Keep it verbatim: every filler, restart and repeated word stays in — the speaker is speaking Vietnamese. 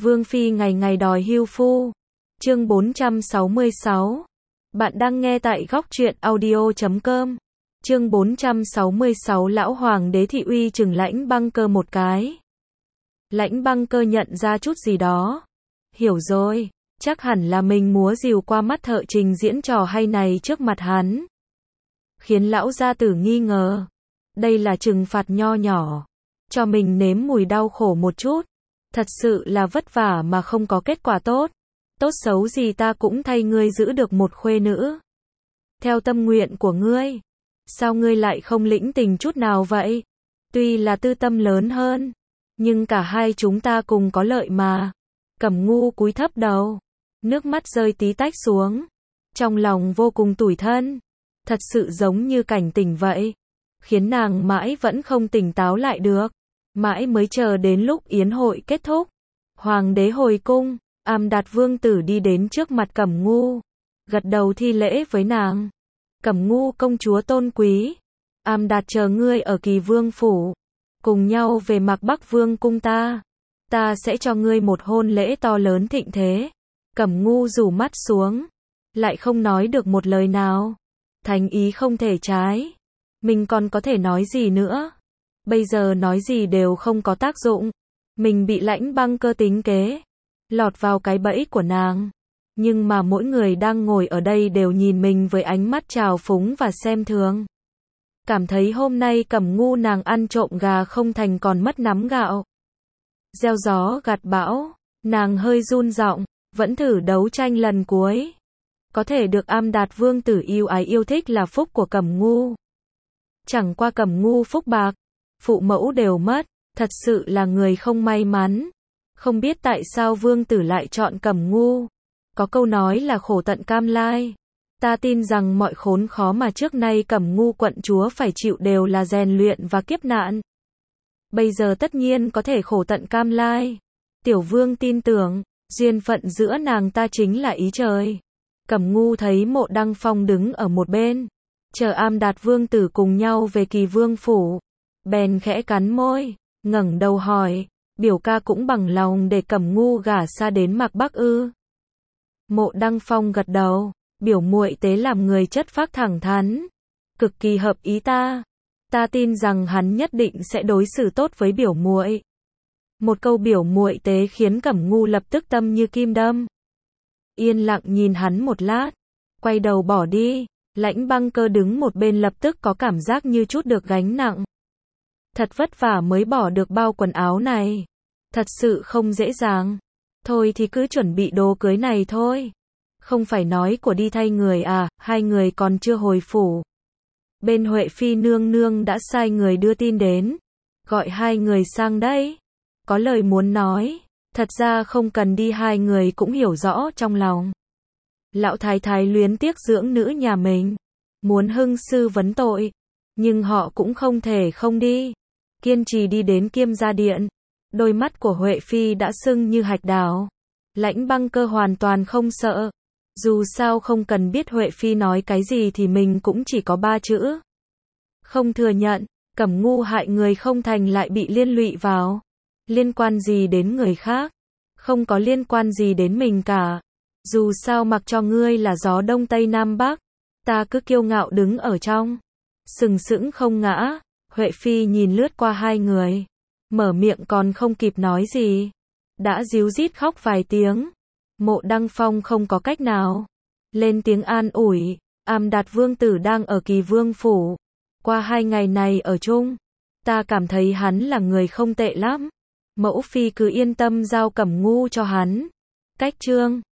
Vương Phi ngày ngày đòi hưu phu. Chương bốn trăm sáu mươi sáu. Bạn đang nghe tại góc truyện audio chấm com. Chương bốn trăm sáu mươi sáu. Lão Hoàng đế thị uy chừng Lãnh Băng Cơ một cái. Lãnh Băng Cơ nhận ra chút gì đó. Hiểu rồi, chắc hẳn là mình múa rìu qua mắt thợ trình diễn trò hay này trước mặt hắn. Khiến lão gia tử nghi ngờ. Đây là trừng phạt nho nhỏ. Cho mình nếm mùi đau khổ một chút. Thật sự là vất vả mà không có kết quả tốt. Tốt xấu gì ta cũng thay ngươi giữ được một khuê nữ. Theo tâm nguyện của ngươi. Sao ngươi lại không lĩnh tình chút nào vậy? Tuy là tư tâm lớn hơn. Nhưng cả hai chúng ta cùng có lợi mà. Cẩm Ngu cúi thấp đầu. Nước mắt rơi tí tách xuống. Trong lòng vô cùng tủi thân. Thật sự giống như cảnh tỉnh vậy. Khiến nàng mãi vẫn không tỉnh táo lại được. Mãi mới chờ đến lúc yến hội kết thúc. Hoàng đế hồi cung. Am Đạt vương tử đi đến trước mặt Cẩm Ngu. Gật đầu thi lễ với nàng. Cẩm Ngu công chúa tôn quý. Am Đạt chờ ngươi ở Kỳ Vương phủ. Cùng nhau về Mạc Bắc Vương cung ta. Ta sẽ cho ngươi một hôn lễ to lớn thịnh thế. Cẩm Ngu rủ mắt xuống. Lại không nói được một lời nào. Thành ý không thể trái. Mình còn có thể nói gì nữa. Bây giờ nói gì đều không có tác dụng. Mình bị Lãnh Băng Cơ tính kế. Lọt vào cái bẫy của nàng. Nhưng mà mỗi người đang ngồi ở đây đều nhìn mình với ánh mắt trào phúng và xem thường. Cảm thấy hôm nay Cẩm Ngu nàng ăn trộm gà không thành còn mất nắm gạo. Gieo gió gặt bão. Nàng hơi run giọng. Vẫn thử đấu tranh lần cuối. Có thể được Am Đạt vương tử yêu ái yêu thích là phúc của Cẩm Ngu. Chẳng qua Cẩm Ngu phúc bạc. Phụ mẫu đều mất. Thật sự là người không may mắn. Không biết tại sao vương tử lại chọn Cẩm Ngu. Có câu nói là khổ tận cam lai. Ta tin rằng mọi khốn khó mà trước nay Cẩm Ngu quận chúa phải chịu đều là rèn luyện và kiếp nạn. Bây giờ tất nhiên có thể khổ tận cam lai. Tiểu vương tin tưởng, duyên phận giữa nàng ta chính là ý trời. Cẩm Ngu thấy Mộ Đăng Phong đứng ở một bên. Chờ Am Đạt vương tử cùng nhau về Kỳ Vương phủ. Bèn khẽ cắn môi, ngẩng đầu hỏi. Biểu ca cũng bằng lòng để Cẩm Ngu gả xa đến Mạc Bắc ư? Mộ Đăng Phong gật đầu. Biểu muội tế làm người chất phác thẳng thắn. Cực kỳ hợp ý ta. Ta tin rằng hắn nhất định sẽ đối xử tốt với biểu muội. Một câu biểu muội tế khiến Cẩm Ngu lập tức tâm như kim đâm. Yên lặng nhìn hắn một lát. Quay đầu bỏ đi. Lãnh Băng Cơ đứng một bên lập tức có cảm giác như chút được gánh nặng. Thật vất vả mới bỏ được bao quần áo này. Thật sự không dễ dàng. Thôi thì cứ chuẩn bị đồ cưới này thôi. Không phải nói của đi thay người à, hai người còn chưa hồi phủ. Bên Huệ Phi nương nương đã sai người đưa tin đến. Gọi hai người sang đây. Có lời muốn nói. Thật ra không cần đi hai người cũng hiểu rõ trong lòng. Lão thái thái luyến tiếc dưỡng nữ nhà mình. Muốn hưng sư vấn tội. Nhưng họ cũng không thể không đi. Kiên trì đi đến Kiêm Gia Điện. Đôi mắt của Huệ Phi đã sưng như hạch đào. Lãnh Băng Cơ hoàn toàn không sợ. Dù sao không cần biết Huệ Phi nói cái gì thì mình cũng chỉ có ba chữ. Không thừa nhận. Cẩm Ngu hại người không thành lại bị liên lụy vào. Liên quan gì đến người khác? Không có liên quan gì đến mình cả. Dù sao mặc cho ngươi là gió đông tây nam bắc. Ta cứ kiêu ngạo đứng ở trong. Sừng sững không ngã. Huệ Phi nhìn lướt qua hai người. Mở miệng còn không kịp nói gì. Đã díu dít khóc vài tiếng. Mộ Đăng Phong không có cách nào. Lên tiếng an ủi. Am Đạt vương tử đang ở Kỳ Vương phủ. Qua hai ngày này ở chung. Ta cảm thấy hắn là người không tệ lắm. Mẫu Phi cứ yên tâm giao Cẩm Ngu cho hắn. Cách chương.